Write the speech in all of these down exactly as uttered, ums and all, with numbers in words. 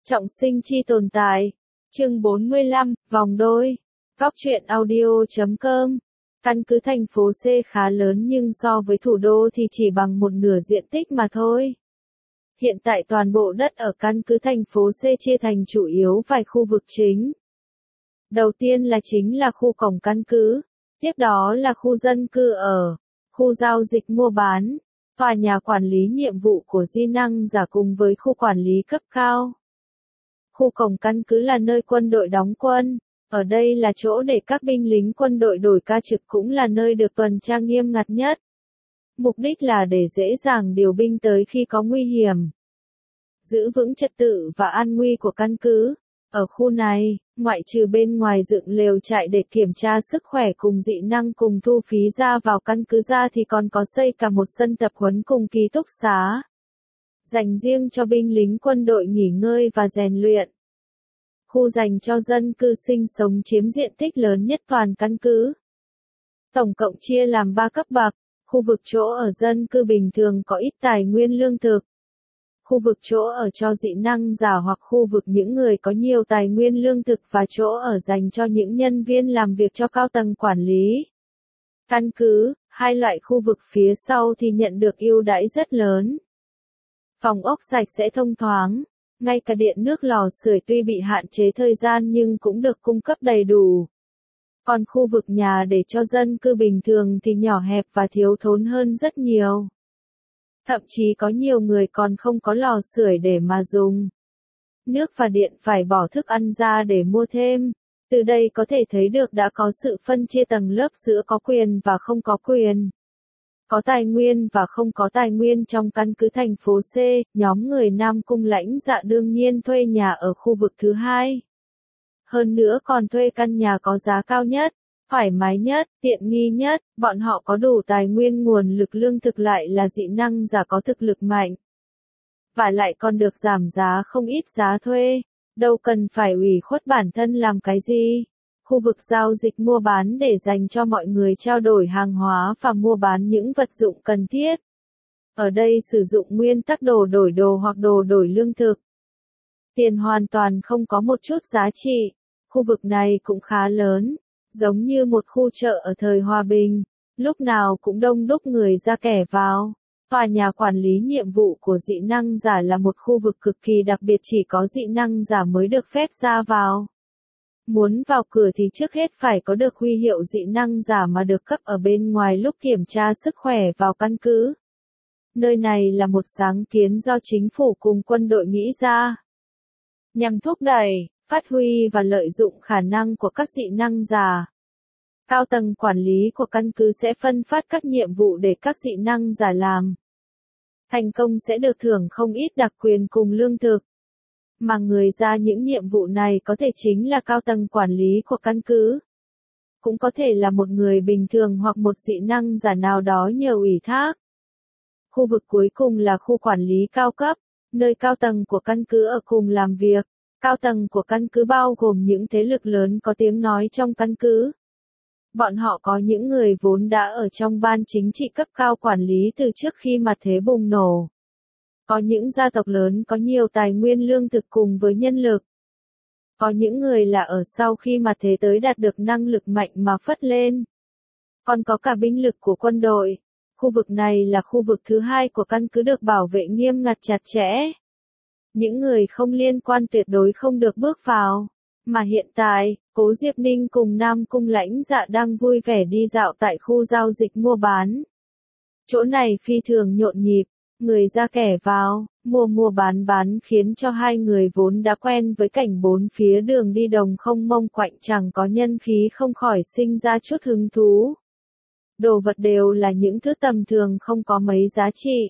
Trọng sinh chi tồn tại. Chương bốn mươi lăm, vòng đôi. Góc truyện audio chấm com. Căn cứ thành phố C khá lớn nhưng so với thủ đô thì chỉ bằng một nửa diện tích mà thôi. Hiện tại toàn bộ đất ở căn cứ thành phố C chia thành chủ yếu vài khu vực chính. Đầu tiên là chính là khu cổng căn cứ, tiếp đó là khu dân cư ở, khu giao dịch mua bán, tòa nhà quản lý nhiệm vụ của di năng giả cùng với khu quản lý cấp cao. Khu cổng căn cứ là nơi quân đội đóng quân, ở đây là chỗ để các binh lính quân đội đổi ca trực cũng là nơi được tuần tra nghiêm ngặt nhất. Mục đích là để dễ dàng điều binh tới khi có nguy hiểm. Giữ vững trật tự và an nguy của căn cứ. Ở khu này, ngoại trừ bên ngoài dựng lều trại để kiểm tra sức khỏe cùng dị năng cùng thu phí ra vào căn cứ ra thì còn có xây cả một sân tập huấn cùng ký túc xá. Dành riêng cho binh lính quân đội nghỉ ngơi và rèn luyện. Khu dành cho dân cư sinh sống chiếm diện tích lớn nhất toàn căn cứ. Tổng cộng chia làm ba cấp bậc, khu vực chỗ ở dân cư bình thường có ít tài nguyên lương thực. Khu vực chỗ ở cho dị năng giả hoặc khu vực những người có nhiều tài nguyên lương thực và chỗ ở dành cho những nhân viên làm việc cho cao tầng quản lý. Căn cứ, hai loại khu vực phía sau thì nhận được ưu đãi rất lớn. Phòng ốc sạch sẽ thông thoáng, ngay cả điện nước lò sưởi tuy bị hạn chế thời gian nhưng cũng được cung cấp đầy đủ. Còn khu vực nhà để cho dân cư bình thường thì nhỏ hẹp và thiếu thốn hơn rất nhiều. Thậm chí có nhiều người còn không có lò sưởi để mà dùng. Nước và điện phải bỏ thức ăn ra để mua thêm. Từ đây có thể thấy được đã có sự phân chia tầng lớp giữa có quyền và không có quyền. Có tài nguyên và không có tài nguyên trong căn cứ thành phố C, nhóm người Nam Cung Lãnh Dạ đương nhiên thuê nhà ở khu vực thứ hai. Hơn nữa còn thuê căn nhà có giá cao nhất, thoải mái nhất, tiện nghi nhất, bọn họ có đủ tài nguyên nguồn lực lương thực lại là dị năng giả có thực lực mạnh. Và lại còn được giảm giá không ít giá thuê, đâu cần phải ủy khuất bản thân làm cái gì. Khu vực giao dịch mua bán để dành cho mọi người trao đổi hàng hóa và mua bán những vật dụng cần thiết. Ở đây sử dụng nguyên tắc đồ đổi đồ hoặc đồ đổi lương thực. Tiền hoàn toàn không có một chút giá trị. Khu vực này cũng khá lớn, giống như một khu chợ ở thời hòa bình, lúc nào cũng đông đúc người ra kẻ vào. Tòa nhà quản lý nhiệm vụ của dị năng giả là một khu vực cực kỳ đặc biệt chỉ có dị năng giả mới được phép ra vào. Muốn vào cửa thì trước hết phải có được huy hiệu dị năng giả mà được cấp ở bên ngoài lúc kiểm tra sức khỏe vào căn cứ. Nơi này là một sáng kiến do chính phủ cùng quân đội nghĩ ra, nhằm thúc đẩy, phát huy và lợi dụng khả năng của các dị năng giả. Cao tầng quản lý của căn cứ sẽ phân phát các nhiệm vụ để các dị năng giả làm. Thành công sẽ được thưởng không ít đặc quyền cùng lương thực. Mà người ra những nhiệm vụ này có thể chính là cao tầng quản lý của căn cứ. Cũng có thể là một người bình thường hoặc một dị năng giả nào đó nhờ ủy thác. Khu vực cuối cùng là khu quản lý cao cấp, nơi cao tầng của căn cứ ở cùng làm việc. Cao tầng của căn cứ bao gồm những thế lực lớn có tiếng nói trong căn cứ. Bọn họ có những người vốn đã ở trong ban chính trị cấp cao quản lý từ trước khi mặt thế bùng nổ. Có những gia tộc lớn có nhiều tài nguyên lương thực cùng với nhân lực. Có những người là ở sau khi mặt thế tới đạt được năng lực mạnh mà phất lên. Còn có cả binh lực của quân đội. Khu vực này là khu vực thứ hai của căn cứ được bảo vệ nghiêm ngặt chặt chẽ. Những người không liên quan tuyệt đối không được bước vào. Mà hiện tại, Cố Diệp Ninh cùng Nam Cung Lãnh Dạ đang vui vẻ đi dạo tại khu giao dịch mua bán. Chỗ này phi thường nhộn nhịp, người ra kẻ vào, mua mua bán bán khiến cho hai người vốn đã quen với cảnh bốn phía đường đi đồng không mông quạnh chẳng có nhân khí không khỏi sinh ra chút hứng thú. Đồ vật đều là những thứ tầm thường không có mấy giá trị.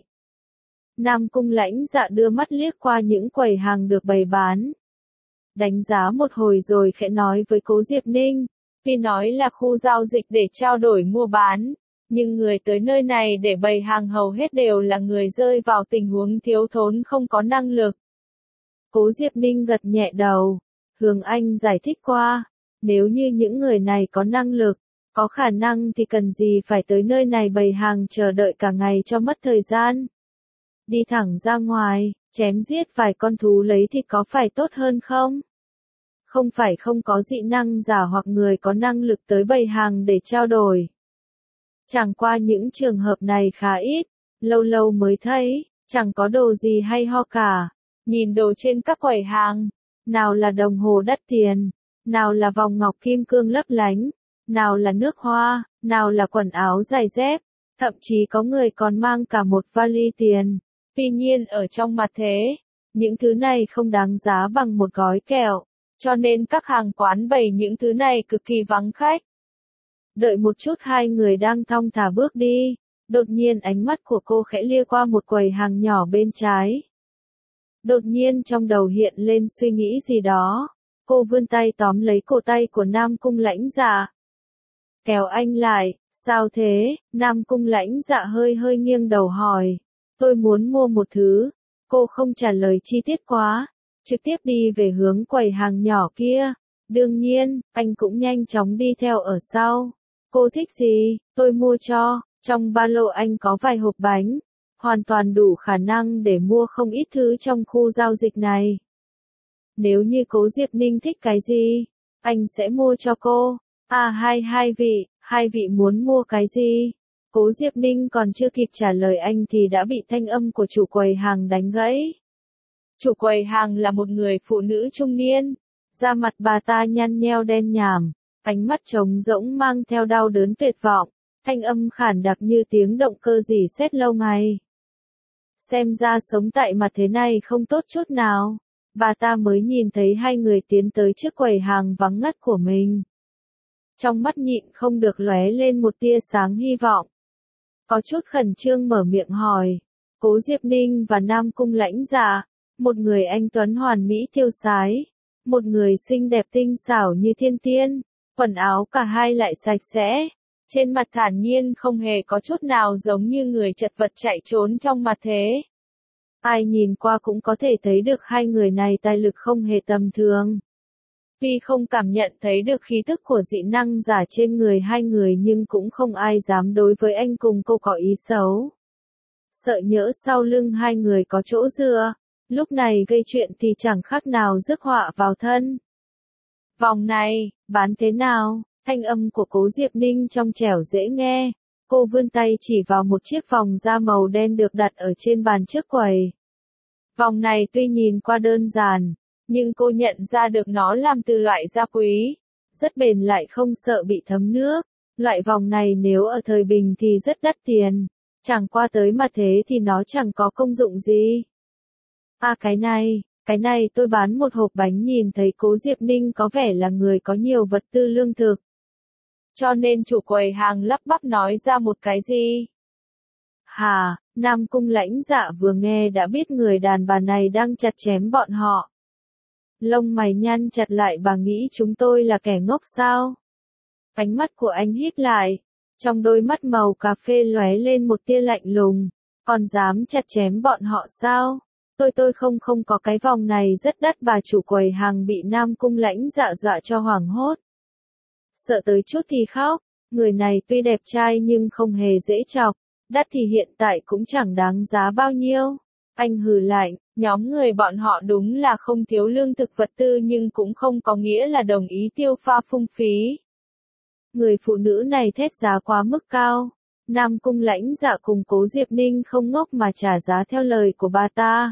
Nam Cung Lãnh Dạ đưa mắt liếc qua những quầy hàng được bày bán. Đánh giá một hồi rồi khẽ nói với Cố Diệp Ninh, tuy nói là khu giao dịch để trao đổi mua bán, nhưng người tới nơi này để bày hàng hầu hết đều là người rơi vào tình huống thiếu thốn không có năng lực. Cố Diệp Ninh gật nhẹ đầu, Hương Anh giải thích qua, nếu như những người này có năng lực, có khả năng thì cần gì phải tới nơi này bày hàng chờ đợi cả ngày cho mất thời gian. Đi thẳng ra ngoài, chém giết vài con thú lấy thịt có phải tốt hơn không? Không phải không có dị năng giả hoặc người có năng lực tới bày hàng để trao đổi. Chẳng qua những trường hợp này khá ít, lâu lâu mới thấy, chẳng có đồ gì hay ho cả. Nhìn đồ trên các quầy hàng, nào là đồng hồ đắt tiền, nào là vòng ngọc kim cương lấp lánh, nào là nước hoa, nào là quần áo giày dép, thậm chí có người còn mang cả một vali tiền. Tuy nhiên ở trong mặt thế, những thứ này không đáng giá bằng một gói kẹo, cho nên các hàng quán bày những thứ này cực kỳ vắng khách. Đợi một chút hai người đang thong thả bước đi, đột nhiên ánh mắt của cô khẽ lia qua một quầy hàng nhỏ bên trái. Đột nhiên trong đầu hiện lên suy nghĩ gì đó, cô vươn tay tóm lấy cổ tay của Nam Cung Lãnh Dạ. Kéo anh lại, sao thế? Nam Cung Lãnh Dạ hơi hơi nghiêng đầu hỏi. Tôi muốn mua một thứ. Cô không trả lời chi tiết quá, trực tiếp đi về hướng quầy hàng nhỏ kia. Đương nhiên, anh cũng nhanh chóng đi theo ở sau. Cô thích gì? Tôi mua cho. Trong ba lô anh có vài hộp bánh, hoàn toàn đủ khả năng để mua không ít thứ trong khu giao dịch này. Nếu như Cố Diệp Ninh thích cái gì, anh sẽ mua cho cô. À hai hai vị, hai vị muốn mua cái gì? Cố Diệp Ninh còn chưa kịp trả lời anh thì đã bị thanh âm của chủ quầy hàng đánh gãy. Chủ quầy hàng là một người phụ nữ trung niên, da mặt bà ta nhăn nheo đen nhảm, ánh mắt trống rỗng mang theo đau đớn tuyệt vọng, thanh âm khản đặc như tiếng động cơ rỉ sét lâu ngày. Xem ra sống tại mặt thế này không tốt chút nào. Bà ta mới nhìn thấy hai người tiến tới trước quầy hàng vắng ngắt của mình. Trong mắt nhịn không được lóe lên một tia sáng hy vọng. Có chút khẩn trương mở miệng hỏi. Cố Diệp Ninh và Nam Cung Lãnh Dạ, một người anh tuấn hoàn mỹ tiêu sái, một người xinh đẹp tinh xảo như thiên tiên, quần áo cả hai lại sạch sẽ, trên mặt thản nhiên không hề có chút nào giống như người chật vật chạy trốn trong mặt thế. Ai nhìn qua cũng có thể thấy được hai người này tài lực không hề tầm thường. Tuy không cảm nhận thấy được khí tức của dị năng giả trên người hai người nhưng cũng không ai dám đối với anh cùng cô có ý xấu. Sợ nhỡ sau lưng hai người có chỗ dựa, lúc này gây chuyện thì chẳng khác nào rước họa vào thân. Vòng này, bán thế nào? Thanh âm của Cố Diệp Ninh trong trẻo dễ nghe. Cô vươn tay chỉ vào một chiếc vòng da màu đen được đặt ở trên bàn trước quầy. Vòng này tuy nhìn qua đơn giản, nhưng cô nhận ra được nó làm từ loại da quý, rất bền lại không sợ bị thấm nước. Loại vòng này nếu ở thời bình thì rất đắt tiền, chẳng qua tới mặt thế thì nó chẳng có công dụng gì. À cái này, cái này tôi bán một hộp bánh. Nhìn thấy Cố Diệp Ninh có vẻ là người có nhiều vật tư lương thực, cho nên chủ quầy hàng lắp bắp nói ra một cái gì. Hà, Nam Cung Lãnh Dạ vừa nghe đã biết người đàn bà này đang chặt chém bọn họ. Lông mày nhăn chặt lại, bà nghĩ chúng tôi là kẻ ngốc sao? Ánh mắt của anh híp lại, trong đôi mắt màu cà phê lóe lên một tia lạnh lùng, còn dám chặt chém bọn họ sao? Tôi tôi không không có cái vòng này rất đắt. Bà chủ quầy hàng bị Nam Cung Lãnh Dạ dọa cho hoảng hốt. Sợ tới chút thì khóc, người này tuy đẹp trai nhưng không hề dễ chọc, đắt thì hiện tại cũng chẳng đáng giá bao nhiêu. Anh hừ lạnh, nhóm người bọn họ đúng là không thiếu lương thực vật tư nhưng cũng không có nghĩa là đồng ý tiêu pha phung phí. Người phụ nữ này thét giá quá mức cao. Nam Cung Lãnh Dạ cùng Cố Diệp Ninh không ngốc mà trả giá theo lời của bà ta.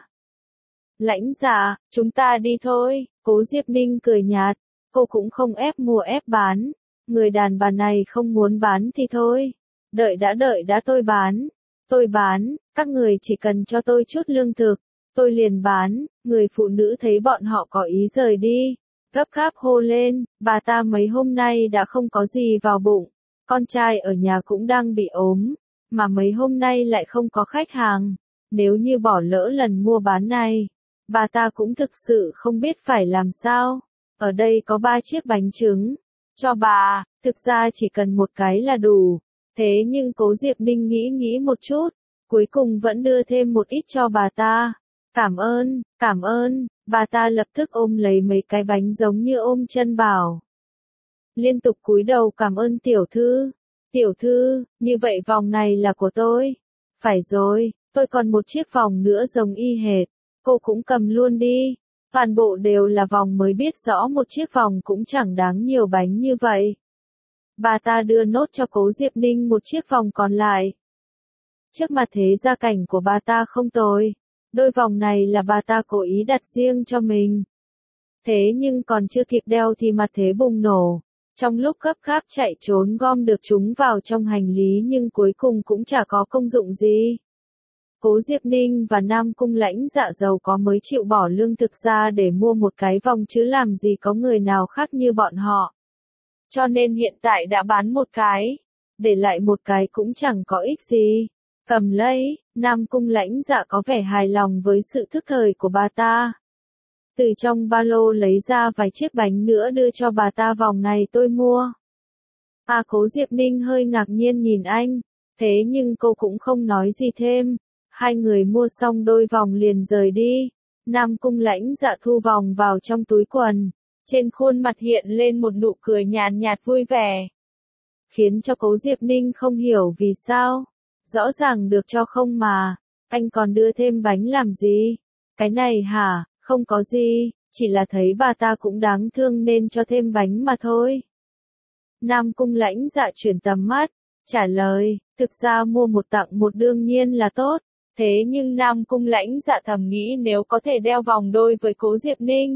Lãnh Dạ, chúng ta đi thôi. Cố Diệp Ninh cười nhạt, cô cũng không ép mua ép bán. Người đàn bà này không muốn bán thì thôi. Đợi đã đợi đã tôi bán. Tôi bán, các người chỉ cần cho tôi chút lương thực, tôi liền bán. Người phụ nữ thấy bọn họ có ý rời đi, gấp gáp hô lên, bà ta mấy hôm nay đã không có gì vào bụng, con trai ở nhà cũng đang bị ốm, mà mấy hôm nay lại không có khách hàng, nếu như bỏ lỡ lần mua bán này, bà ta cũng thực sự không biết phải làm sao. Ở đây có ba chiếc bánh trứng, cho bà, thực ra chỉ cần một cái là đủ, thế nhưng Cố Diệp Ninh nghĩ nghĩ một chút, cuối cùng vẫn đưa thêm một ít cho bà ta. Cảm ơn, cảm ơn, bà ta lập tức ôm lấy mấy cái bánh giống như ôm chân bảo. Liên tục cúi đầu cảm ơn tiểu thư. Tiểu thư, như vậy vòng này là của tôi. Phải rồi, tôi còn một chiếc vòng nữa giống y hệt. cô cũng cầm luôn đi. Toàn bộ đều là vòng mới, biết rõ một chiếc vòng cũng chẳng đáng nhiều bánh như vậy. Bà ta đưa nốt cho Cố Diệp Ninh một chiếc vòng còn lại. Trước mặt thế gia cảnh của bà ta không tồi. Đôi vòng này là bà ta cố ý đặt riêng cho mình. Thế nhưng còn chưa kịp đeo thì mặt thế bùng nổ. Trong lúc gấp gáp chạy trốn gom được chúng vào trong hành lý nhưng cuối cùng cũng chả có công dụng gì. Cố Diệp Ninh và Nam Cung Lãnh Dạ giàu có mới chịu bỏ lương thực ra để mua một cái vòng chứ làm gì có người nào khác như bọn họ. Cho nên hiện tại đã bán một cái, để lại một cái cũng chẳng có ích gì. Cầm lấy, Nam Cung Lãnh Dạ có vẻ hài lòng với sự thức thời của bà ta. Từ trong ba lô lấy ra vài chiếc bánh nữa đưa cho bà ta, vòng này tôi mua. À, Cố Diệp Ninh hơi ngạc nhiên nhìn anh, thế nhưng cô cũng không nói gì thêm. Hai người mua xong đôi vòng liền rời đi. Nam Cung Lãnh Dạ thu vòng vào trong túi quần. Trên khuôn mặt hiện lên một nụ cười nhàn nhạt vui vẻ. Khiến cho Cố Diệp Ninh không hiểu vì sao. Rõ ràng được cho không mà. Anh còn đưa thêm bánh làm gì? Cái này hả? Không có gì. Chỉ là thấy bà ta cũng đáng thương nên cho thêm bánh mà thôi. Nam Cung Lãnh Dạ chuyển tầm mắt. Trả lời. Thực ra mua một tặng một đương nhiên là tốt. Thế nhưng Nam Cung Lãnh Dạ thầm nghĩ nếu có thể đeo vòng đôi với Cố Diệp Ninh,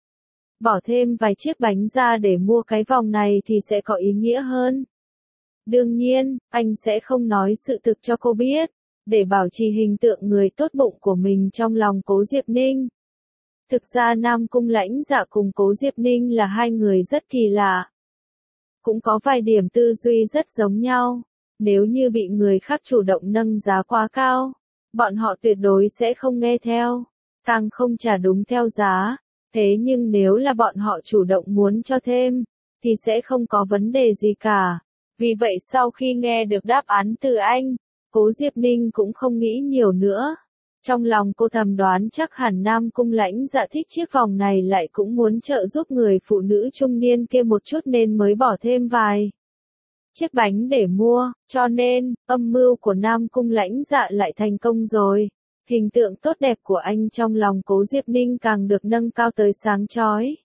bỏ thêm vài chiếc bánh ra để mua cái vòng này thì sẽ có ý nghĩa hơn. Đương nhiên, anh sẽ không nói sự thực cho cô biết, để bảo trì hình tượng người tốt bụng của mình trong lòng Cố Diệp Ninh. Thực ra Nam Cung Lãnh Dạ cùng Cố Diệp Ninh là hai người rất kỳ lạ. Cũng có vài điểm tư duy rất giống nhau. Nếu như bị người khác chủ động nâng giá quá cao, bọn họ tuyệt đối sẽ không nghe theo, càng không trả đúng theo giá. Thế nhưng nếu là bọn họ chủ động muốn cho thêm, thì sẽ không có vấn đề gì cả. Vì vậy sau khi nghe được đáp án từ anh, Cố Diệp Ninh cũng không nghĩ nhiều nữa. Trong lòng cô thầm đoán chắc hẳn Nam Cung Lãnh Dạ thích chiếc vòng này lại cũng muốn trợ giúp người phụ nữ trung niên kia một chút nên mới bỏ thêm vài chiếc bánh để mua, cho nên, âm mưu của Nam Cung Lãnh Dạ lại thành công rồi. Hình tượng tốt đẹp của anh trong lòng Cố Diệp Ninh càng được nâng cao tới sáng chói.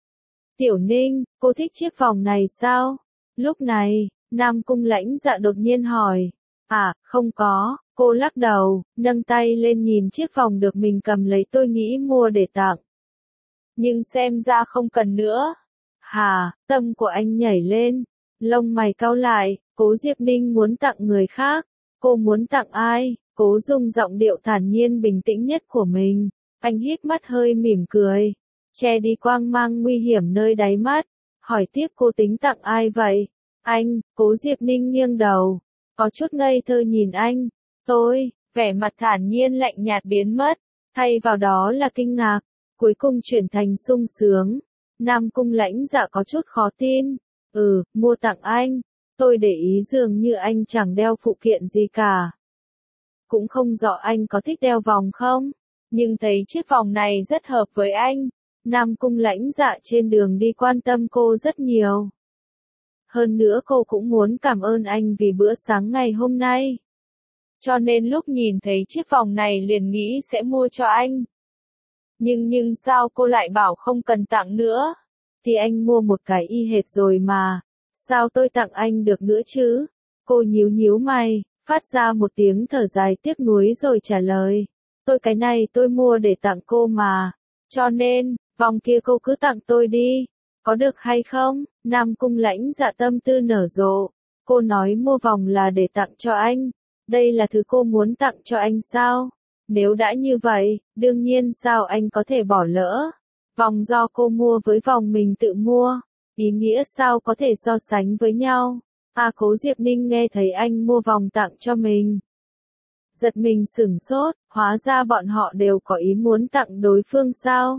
Tiểu Ninh, cô thích chiếc vòng này sao? Lúc này, Nam Cung Lãnh Dạ đột nhiên hỏi. À, không có, cô lắc đầu, nâng tay lên nhìn chiếc vòng được mình cầm lấy, tôi nghĩ mua để tặng. Nhưng xem ra không cần nữa. Hà, tâm của anh nhảy lên. Lông mày cau lại, Cố Diệp Ninh muốn tặng người khác. Cô muốn tặng ai? Cố dùng giọng điệu thản nhiên bình tĩnh nhất của mình. Anh hít mắt hơi mỉm cười. Che đi quang mang nguy hiểm nơi đáy mắt. Hỏi tiếp cô tính tặng ai vậy? Anh, Cố Diệp Ninh nghiêng đầu. Có chút ngây thơ nhìn anh. Tôi, vẻ mặt thản nhiên lạnh nhạt biến mất. Thay vào đó là kinh ngạc. Cuối cùng chuyển thành sung sướng. Nam Cung Lãnh Dạ có chút khó tin. Ừ, mua tặng anh. Tôi để ý dường như anh chẳng đeo phụ kiện gì cả. Cũng không rõ anh có thích đeo vòng không? Nhưng thấy chiếc vòng này rất hợp với anh. Nam Cung Lãnh Dạ trên đường đi quan tâm cô rất nhiều. Hơn nữa cô cũng muốn cảm ơn anh vì bữa sáng ngày hôm nay. Cho nên lúc nhìn thấy chiếc vòng này liền nghĩ sẽ mua cho anh. Nhưng nhưng sao cô lại bảo không cần tặng nữa? Thì anh mua một cái y hệt rồi mà. Sao tôi tặng anh được nữa chứ? Cô nhíu nhíu mày, phát ra một tiếng thở dài tiếc nuối rồi trả lời. Tôi cái này tôi mua để tặng cô mà. Cho nên, vòng kia cô cứ tặng tôi đi. Có được hay không? Nam Cung Lãnh Dạ tâm tư nở rộ. Cô nói mua vòng là để tặng cho anh. Đây là thứ cô muốn tặng cho anh sao? Nếu đã như vậy, đương nhiên sao anh có thể bỏ lỡ? Vòng do cô mua với vòng mình tự mua. Ý nghĩa sao có thể so sánh với nhau? À, Cố Diệp Ninh nghe thấy anh mua vòng tặng cho mình. Giật mình sửng sốt, hóa ra bọn họ đều có ý muốn tặng đối phương sao?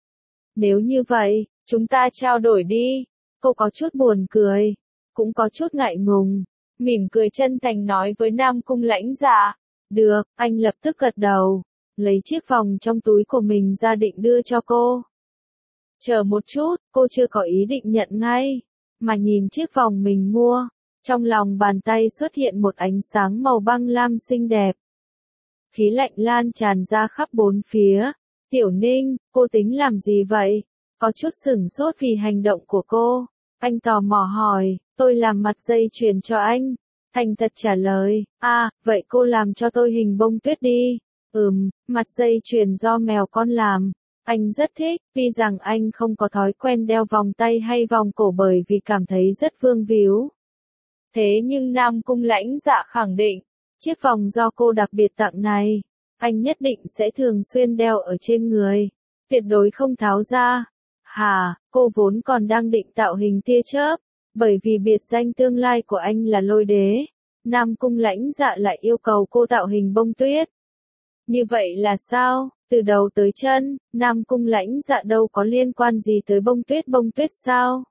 Nếu như vậy, chúng ta trao đổi đi. Cô có chút buồn cười, cũng có chút ngại ngùng, mỉm cười chân thành nói với Nam Cung Lãnh Dạ. Được, anh lập tức gật đầu, lấy chiếc vòng trong túi của mình ra định đưa cho cô. Chờ một chút, cô chưa có ý định nhận ngay, mà nhìn chiếc vòng mình mua, trong lòng bàn tay xuất hiện một ánh sáng màu băng lam xinh đẹp. Khí lạnh lan tràn ra khắp bốn phía, Tiểu Ninh, cô tính làm gì vậy? Có chút sửng sốt vì hành động của cô. Anh tò mò hỏi, tôi làm mặt dây chuyền cho anh. Thành thật trả lời, à, vậy cô làm cho tôi hình bông tuyết đi. Ừm, mặt dây chuyền do mèo con làm. Anh rất thích, tuy rằng anh không có thói quen đeo vòng tay hay vòng cổ bởi vì cảm thấy rất vương víu. Thế nhưng Nam Cung Lãnh Dạ khẳng định, chiếc vòng do cô đặc biệt tặng này, anh nhất định sẽ thường xuyên đeo ở trên người, tuyệt đối không tháo ra. Hà, cô vốn còn đang định tạo hình tia chớp, bởi vì biệt danh tương lai của anh là Lôi Đế. Nam Cung Lãnh Dạ lại yêu cầu cô tạo hình bông tuyết. Như vậy là sao? Từ đầu tới chân, Nam Cung Lãnh Dạ đâu có liên quan gì tới bông tuyết bông tuyết sao?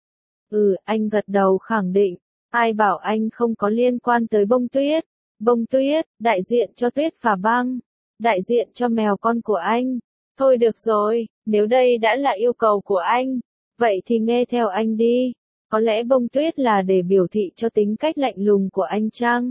Ừ, anh gật đầu khẳng định. Ai bảo anh không có liên quan tới bông tuyết? Bông tuyết, đại diện cho tuyết và băng, đại diện cho mèo con của anh. Thôi được rồi, nếu đây đã là yêu cầu của anh, vậy thì nghe theo anh đi. Có lẽ bông tuyết là để biểu thị cho tính cách lạnh lùng của anh chăng?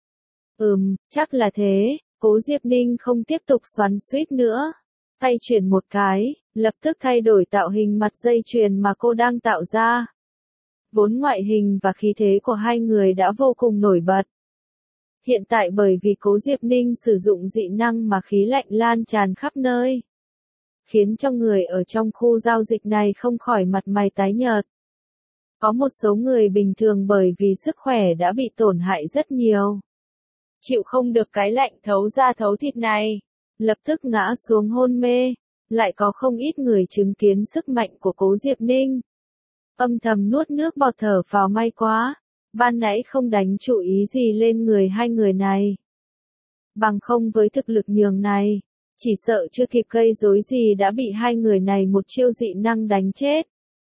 Ừm, chắc là thế. Cố Diệp Ninh không tiếp tục xoắn xuýt nữa. Tay chuyển một cái, lập tức thay đổi tạo hình mặt dây chuyền mà cô đang tạo ra. Vốn ngoại hình và khí thế của hai người đã vô cùng nổi bật. Hiện tại bởi vì Cố Diệp Ninh sử dụng dị năng mà khí lạnh lan tràn khắp nơi, khiến cho người ở trong khu giao dịch này không khỏi mặt mày tái nhợt. Có một số người bình thường bởi vì sức khỏe đã bị tổn hại rất nhiều, chịu không được cái lạnh thấu da thấu thịt này, lập tức ngã xuống hôn mê. Lại có không ít người chứng kiến sức mạnh của Cố Diệp Ninh, âm thầm nuốt nước bọt thở phào may quá, ban nãy không đánh chú ý gì lên người hai người này. Bằng không với thực lực nhường này, chỉ sợ chưa kịp gây rối gì đã bị hai người này một chiêu dị năng đánh chết.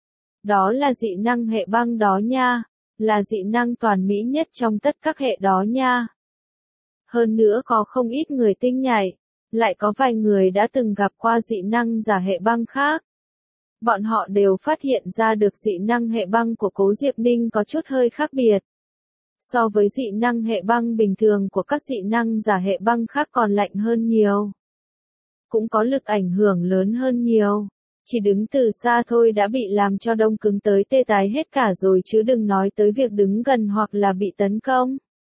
Đó là dị năng hệ băng đó nha, là dị năng toàn mỹ nhất trong tất các hệ đó nha. Hơn nữa có không ít người tinh nhạy, lại có vài người đã từng gặp qua dị năng giả hệ băng khác. Bọn họ đều phát hiện ra được dị năng hệ băng của Cố Diệp Ninh có chút hơi khác biệt. So với dị năng hệ băng bình thường của các dị năng giả hệ băng khác còn lạnh hơn nhiều. Cũng có lực ảnh hưởng lớn hơn nhiều. Chỉ đứng từ xa thôi đã bị làm cho đông cứng tới tê tái hết cả rồi chứ đừng nói tới việc đứng gần hoặc là bị tấn công.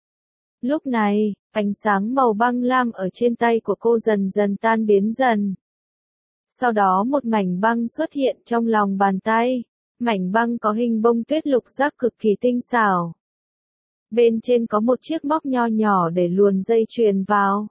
Lúc này, ánh sáng màu băng lam ở trên tay của cô dần dần tan biến dần. Sau đó một mảnh băng xuất hiện trong lòng bàn tay. Mảnh băng có hình bông tuyết lục giác cực kỳ tinh xảo. Bên trên có một chiếc móc nho nhỏ để luồn dây chuyền vào.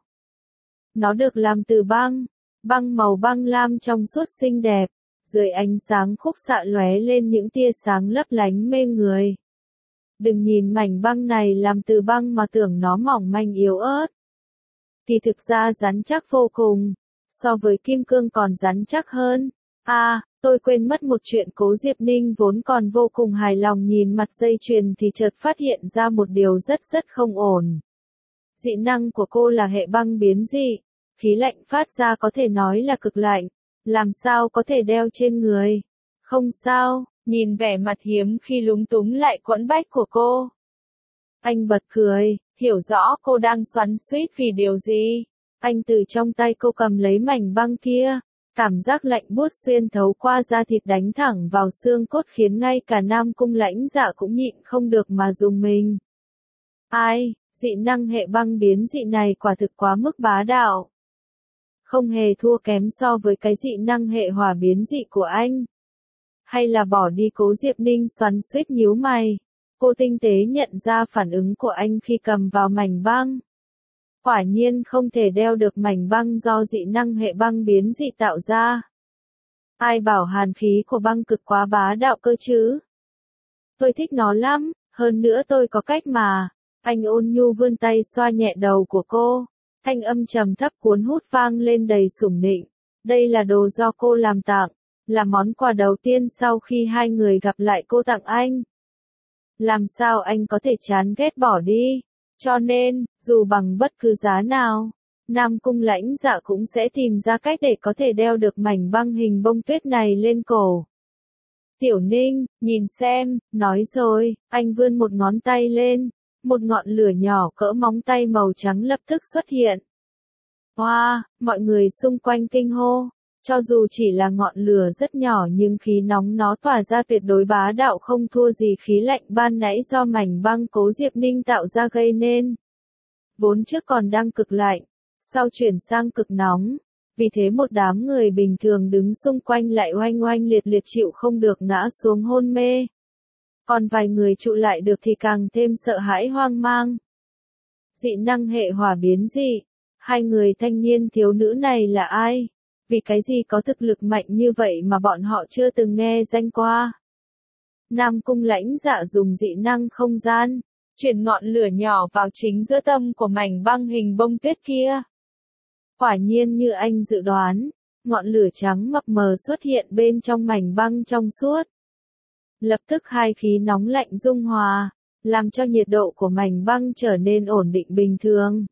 Nó được làm từ băng. Băng màu băng lam trong suốt xinh đẹp. Dưới ánh sáng khúc xạ lóe lên những tia sáng lấp lánh mê người. Đừng nhìn mảnh băng này làm từ băng mà tưởng nó mỏng manh yếu ớt. Thì thực ra rắn chắc vô cùng. So với kim cương còn rắn chắc hơn. À, tôi quên mất một chuyện. Cố Diệp Ninh vốn còn vô cùng hài lòng nhìn mặt dây chuyền thì chợt phát hiện ra một điều rất rất không ổn. Dị năng của cô là hệ băng biến dị. Khí lạnh phát ra có thể nói là cực lạnh. Làm sao có thể đeo trên người? Không sao, nhìn vẻ mặt hiếm khi lúng túng lại quẫn bách của cô. Anh bật cười, hiểu rõ cô đang xoắn xuýt vì điều gì. Anh từ trong tay cô cầm lấy mảnh băng kia, cảm giác lạnh buốt xuyên thấu qua da thịt đánh thẳng vào xương cốt khiến ngay cả Nam Cung Lãnh Dạ cũng nhịn không được mà rùng mình. Ai, dị năng hệ băng biến dị này quả thực quá mức bá đạo. Không hề thua kém so với cái dị năng hệ hỏa biến dị của anh. Hay là bỏ đi? Cố Diệp Ninh xoắn xuýt nhíu mày. Cô tinh tế nhận ra phản ứng của anh khi cầm vào mảnh băng. Quả nhiên không thể đeo được mảnh băng do dị năng hệ băng biến dị tạo ra. Ai bảo hàn khí của băng cực quá bá đạo cơ chứ? Tôi thích nó lắm, hơn nữa tôi có cách mà. Anh ôn nhu vươn tay xoa nhẹ đầu của cô. Thanh âm trầm thấp cuốn hút vang lên đầy sủng nịnh. Đây là đồ do cô làm tặng, là món quà đầu tiên sau khi hai người gặp lại cô tặng anh. Làm sao anh có thể chán ghét bỏ đi? Cho nên, dù bằng bất cứ giá nào, Nam Cung Lãnh Dạ cũng sẽ tìm ra cách để có thể đeo được mảnh băng hình bông tuyết này lên cổ. Tiểu Ninh, nhìn xem, nói rồi, anh vươn một ngón tay lên, một ngọn lửa nhỏ cỡ móng tay màu trắng lập tức xuất hiện. Wow, mọi người xung quanh kinh hô, Cho dù chỉ là ngọn lửa rất nhỏ nhưng khí nóng nó tỏa ra tuyệt đối bá đạo không thua gì khí lạnh ban nãy do mảnh băng Cố Diệp Ninh tạo ra gây nên. Vốn trước còn đang cực lạnh, sau chuyển sang cực nóng. Vì thế một đám người bình thường đứng xung quanh lại oanh oanh liệt liệt chịu không được ngã xuống hôn mê. Còn vài người trụ lại được thì càng thêm sợ hãi hoang mang. Dị năng hệ hỏa biến dị. Hai người thanh niên thiếu nữ này là ai? Vì cái gì có thực lực mạnh như vậy mà bọn họ chưa từng nghe danh qua? Nam Cung Lãnh Dạ dùng dị năng không gian, chuyển ngọn lửa nhỏ vào chính giữa tâm của mảnh băng hình bông tuyết kia. Quả nhiên như anh dự đoán, ngọn lửa trắng mập mờ xuất hiện bên trong mảnh băng trong suốt. Lập tức hai khí nóng lạnh dung hòa, làm cho nhiệt độ của mảnh băng trở nên ổn định bình thường.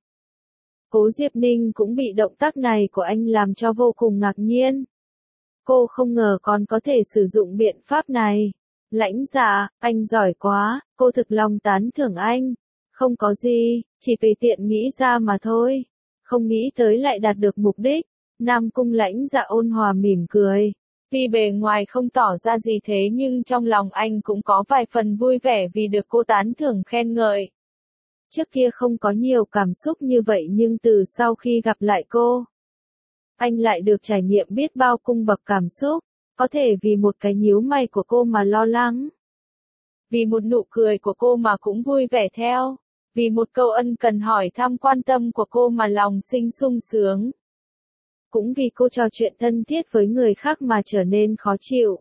Cố Diệp Ninh cũng bị động tác này của anh làm cho vô cùng ngạc nhiên. Cô không ngờ còn có thể sử dụng biện pháp này. Lãnh Dạ, anh giỏi quá, cô thực lòng tán thưởng anh. Không có gì, chỉ tùy tiện nghĩ ra mà thôi. Không nghĩ tới lại đạt được mục đích. Nam Cung Lãnh Dạ ôn hòa mỉm cười. Vì bề ngoài không tỏ ra gì thế nhưng trong lòng anh cũng có vài phần vui vẻ vì được cô tán thưởng khen ngợi. Trước kia không có nhiều cảm xúc như vậy nhưng từ sau khi gặp lại cô, anh lại được trải nghiệm biết bao cung bậc cảm xúc, có thể vì một cái nhíu mày của cô mà lo lắng. Vì một nụ cười của cô mà cũng vui vẻ theo. Vì một câu ân cần hỏi thăm quan tâm của cô mà lòng sinh sung sướng. Cũng vì cô trò chuyện thân thiết với người khác mà trở nên khó chịu.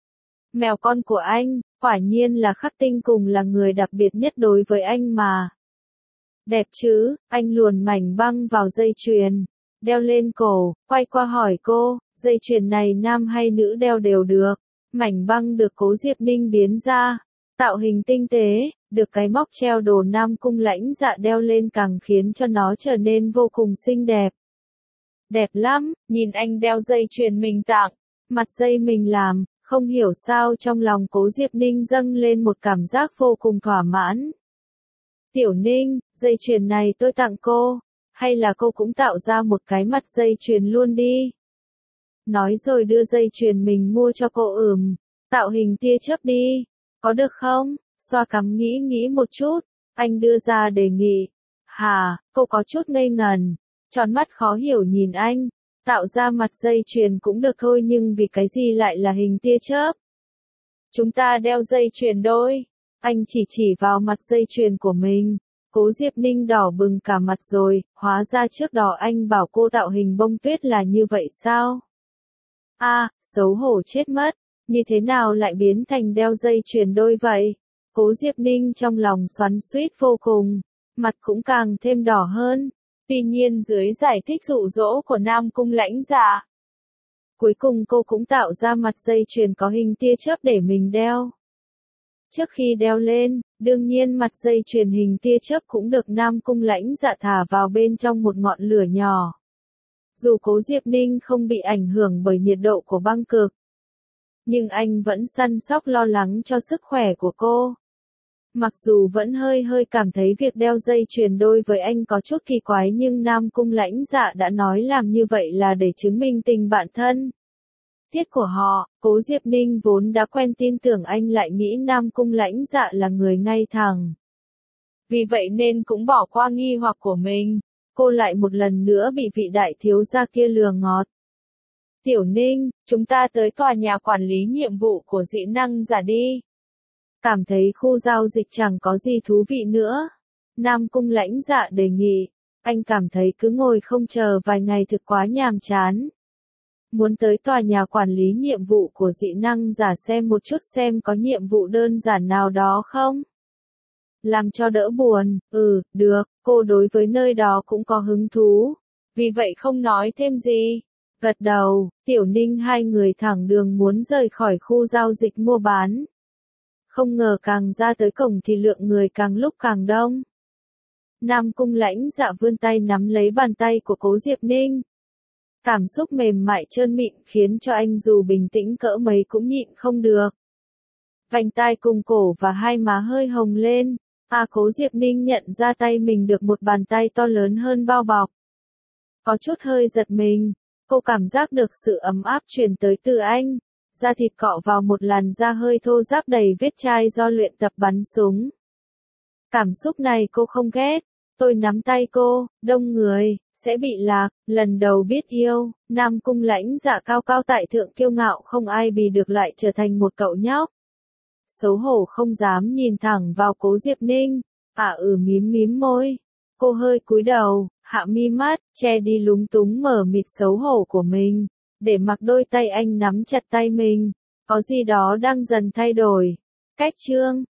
Mèo con của anh, quả nhiên là Khắc Tinh cùng là người đặc biệt nhất đối với anh mà. Đẹp chứ, anh luồn mảnh băng vào dây chuyền, đeo lên cổ, quay qua hỏi cô, dây chuyền này nam hay nữ đeo đều được. Mảnh băng được Cố Diệp Ninh biến ra, tạo hình tinh tế, được cái móc treo đồ Nam Cung Lãnh Dạ đeo lên càng khiến cho nó trở nên vô cùng xinh đẹp. Đẹp lắm, nhìn anh đeo dây chuyền mình tặng, mặt dây mình làm, không hiểu sao trong lòng Cố Diệp Ninh dâng lên một cảm giác vô cùng thỏa mãn. Tiểu Ninh, dây chuyền này tôi tặng cô, hay là cô cũng tạo ra một cái mặt dây chuyền luôn đi. Nói rồi đưa dây chuyền mình mua cho cô ừm, tạo hình tia chớp đi, có được không? Xoa cằm nghĩ nghĩ một chút, anh đưa ra đề nghị. Hà, cô có chút ngây ngần, tròn mắt khó hiểu nhìn anh, tạo ra mặt dây chuyền cũng được thôi nhưng vì cái gì lại là hình tia chớp? Chúng ta đeo dây chuyền đôi. Anh chỉ chỉ vào mặt dây chuyền của mình. Cố Diệp Ninh đỏ bừng cả mặt rồi, hóa ra trước đó anh bảo cô tạo hình bông tuyết là như vậy sao? A, à, xấu hổ chết mất, như thế nào lại biến thành đeo dây chuyền đôi vậy? Cố Diệp Ninh trong lòng xoắn xuýt vô cùng, mặt cũng càng thêm đỏ hơn. Tuy nhiên dưới giải thích dụ dỗ của Nam Cung Lãnh Dạ, cuối cùng cô cũng tạo ra mặt dây chuyền có hình tia chớp để mình đeo. Trước khi đeo lên, đương nhiên mặt dây chuyền hình tia chớp cũng được Nam Cung Lãnh Dạ thả vào bên trong một ngọn lửa nhỏ. Dù Cố Diệp Ninh không bị ảnh hưởng bởi nhiệt độ của băng cực, nhưng anh vẫn săn sóc lo lắng cho sức khỏe của cô. Mặc dù vẫn hơi hơi cảm thấy việc đeo dây chuyền đôi với anh có chút kỳ quái nhưng Nam Cung Lãnh Dạ đã nói làm như vậy là để chứng minh tình bạn thân thiết của họ. Cố Diệp Ninh vốn đã quen tin tưởng anh lại nghĩ Nam Cung Lãnh Dạ là người ngay thẳng. Vì vậy nên cũng bỏ qua nghi hoặc của mình, cô lại một lần nữa bị vị đại thiếu gia kia lừa ngọt. Tiểu Ninh, chúng ta tới tòa nhà quản lý nhiệm vụ của dị năng giả đi. Cảm thấy khu giao dịch chẳng có gì thú vị nữa. Nam Cung Lãnh Dạ đề nghị, anh cảm thấy cứ ngồi không chờ vài ngày thực quá nhàm chán. Muốn tới tòa nhà quản lý nhiệm vụ của dị năng giả xem một chút xem có nhiệm vụ đơn giản nào đó không? Làm cho đỡ buồn, ừ, được, cô đối với nơi đó cũng có hứng thú. Vì vậy không nói thêm gì. Gật đầu, Tiểu Ninh hai người thẳng đường muốn rời khỏi khu giao dịch mua bán. Không ngờ càng ra tới cổng thì lượng người càng lúc càng đông. Nam Cung Lãnh Dạ vươn tay nắm lấy bàn tay của Cố Diệp Ninh. Cảm xúc mềm mại trơn mịn khiến cho anh dù bình tĩnh cỡ mấy cũng nhịn không được. Vành tai cùng cổ và hai má hơi hồng lên. À, Cố Diệp Ninh nhận ra tay mình được một bàn tay to lớn hơn bao bọc. Có chút hơi giật mình. Cô cảm giác được sự ấm áp truyền tới từ anh. Da thịt cọ vào một làn da hơi thô ráp đầy vết chai do luyện tập bắn súng. Cảm xúc này cô không ghét. Tôi nắm tay cô, đông người, sẽ bị lạc, lần đầu biết yêu, Nam Cung Lãnh Dạ cao cao tại thượng kiêu ngạo không ai bì được lại trở thành một cậu nhóc. Xấu hổ không dám nhìn thẳng vào Cố Diệp Ninh, ả ừ mím mím môi. Cô hơi cúi đầu, hạ mi mắt, che đi lúng túng mở mịt xấu hổ của mình, để mặc đôi tay anh nắm chặt tay mình, có gì đó đang dần thay đổi. Cách chương